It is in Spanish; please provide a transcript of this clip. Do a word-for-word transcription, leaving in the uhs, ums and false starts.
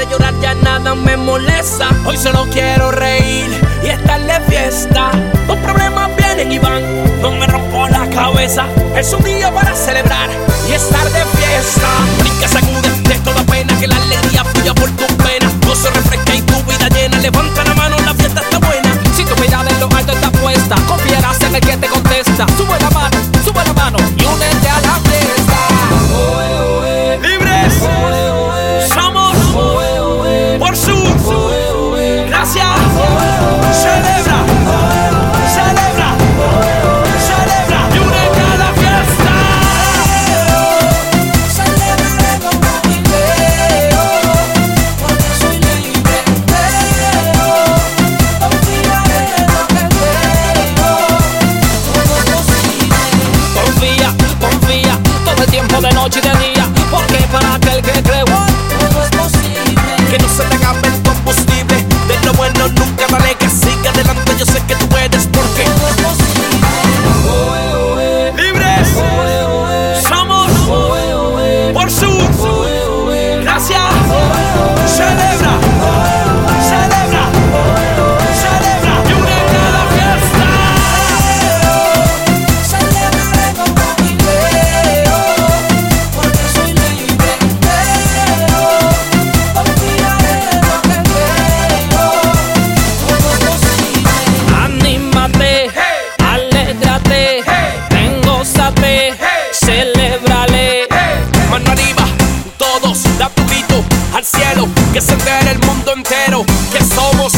de llorar ya nada me molesta. Hoy solo quiero reír y estar de fiesta. Los problemas vienen y van, no me rompo la cabeza. Es un día para celebrar y estar de fiesta. Brinca, sacude de toda pena, que la alegría fluya por tus penas. Gozo, refresca y tu vida llena. Levanta la mano, la fiesta está buena. Si tu mirada en lo alto está puesta, confiarás en el que te contesta. Sube la mano, sube la mano y únete a la fiesta. Libres somos por su gracia. Celebra, celebra, celebra y únete a la fiesta. Celebraré con jubileo, porque soy libre. Confiaré en lo que creo, todo es posible. Confía, confía, todo el tiempo de noche y de día, porque para aquel que cree, Todo es posible. Que no se te acabe el combustible. De lo bueno nunca vale que siga adelante. Yo sé que tú puedes porque Todo es posible. libres somos por su gracia. Celebra, celebra, celebra y únete a la fiesta. Celebraré con jubileo, porque soy libre. Confiaré en lo que creo, todo es posible. anímate, alégrate, ven, gózate, celébrale. Mano arriba, todos, da tu grito al cielo, que se entere el mundo entero que somos